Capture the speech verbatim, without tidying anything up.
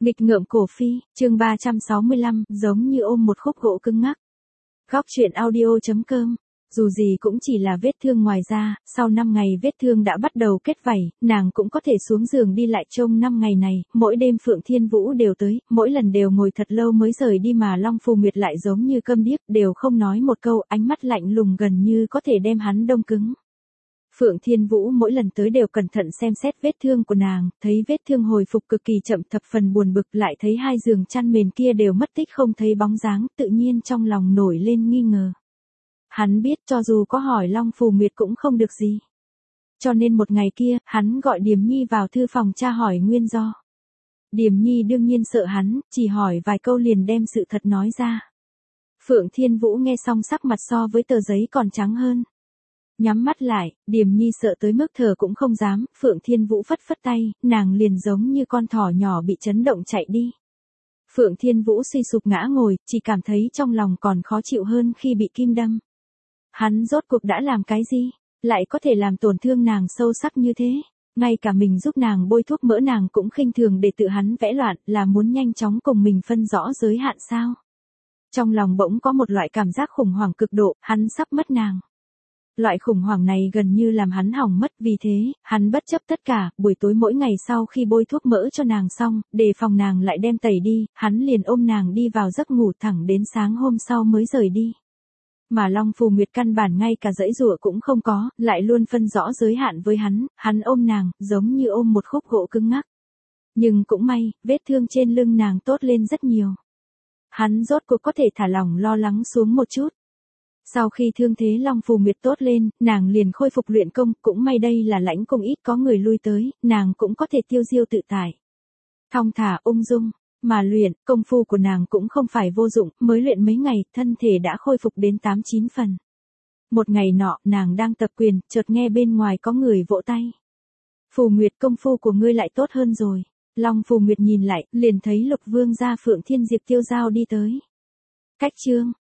Nghịch ngợm cổ phi, chương ba trăm sáu mươi lăm, giống như ôm một khúc gỗ cứng ngắc. Góc truyện audio.com. Dù gì cũng chỉ là vết thương ngoài da, sau năm ngày vết thương đã bắt đầu kết vảy, nàng cũng có thể xuống giường đi lại trông năm ngày này, mỗi đêm Phượng Thiên Vũ đều tới, mỗi lần đều ngồi thật lâu mới rời đi mà Long Phù Nguyệt lại giống như câm điếc, đều không nói một câu, ánh mắt lạnh lùng gần như có thể đem hắn đông cứng. Phượng Thiên Vũ mỗi lần tới đều cẩn thận xem xét vết thương của nàng, thấy vết thương hồi phục cực kỳ chậm thập phần buồn bực, lại thấy hai giường chăn mền kia đều mất tích không thấy bóng dáng, tự nhiên trong lòng nổi lên nghi ngờ. Hắn biết cho dù có hỏi Long Phù Nguyệt cũng không được gì. Cho nên một ngày kia, hắn gọi Điềm Nhi vào thư phòng tra hỏi nguyên do. Điềm Nhi đương nhiên sợ hắn, chỉ hỏi vài câu liền đem sự thật nói ra. Phượng Thiên Vũ nghe xong sắc mặt so với tờ giấy còn trắng hơn. Nhắm mắt lại, Điềm Nhi sợ tới mức thở cũng không dám, Phượng Thiên Vũ phất phất tay, nàng liền giống như con thỏ nhỏ bị chấn động chạy đi. Phượng Thiên Vũ suy sụp ngã ngồi, chỉ cảm thấy trong lòng còn khó chịu hơn khi bị kim đâm. Hắn rốt cuộc đã làm cái gì, lại có thể làm tổn thương nàng sâu sắc như thế, ngay cả mình giúp nàng bôi thuốc mỡ nàng cũng khinh thường để tự hắn vẽ loạn, là muốn nhanh chóng cùng mình phân rõ giới hạn sao. Trong lòng bỗng có một loại cảm giác khủng hoảng cực độ, hắn sắp mất nàng. Loại khủng hoảng này gần như làm hắn hỏng mất, vì thế, hắn bất chấp tất cả, buổi tối mỗi ngày sau khi bôi thuốc mỡ cho nàng xong, đề phòng nàng lại đem tẩy đi, hắn liền ôm nàng đi vào giấc ngủ thẳng đến sáng hôm sau mới rời đi. Mà Long Phù Nguyệt căn bản ngay cả dãy dụa cũng không có, lại luôn phân rõ giới hạn với hắn, hắn ôm nàng, giống như ôm một khúc gỗ cứng ngắc. Nhưng cũng may, vết thương trên lưng nàng tốt lên rất nhiều. Hắn rốt cuộc có thể thả lỏng lo lắng xuống một chút. Sau khi thương thế Long Phù Nguyệt tốt lên, nàng liền khôi phục luyện công, cũng may đây là lãnh cung ít có người lui tới, nàng cũng có thể tiêu diêu tự tại. Thong thả ung dung, mà luyện, công phu của nàng cũng không phải vô dụng, mới luyện mấy ngày, thân thể đã khôi phục đến tám chín phần. Một ngày nọ, nàng đang tập quyền, chợt nghe bên ngoài có người vỗ tay. Phù Nguyệt, công phu của ngươi lại tốt hơn rồi. Long Phù Nguyệt nhìn lại, liền thấy Lục Vương gia Phượng Thiên Diệp tiêu dao đi tới. Cách chương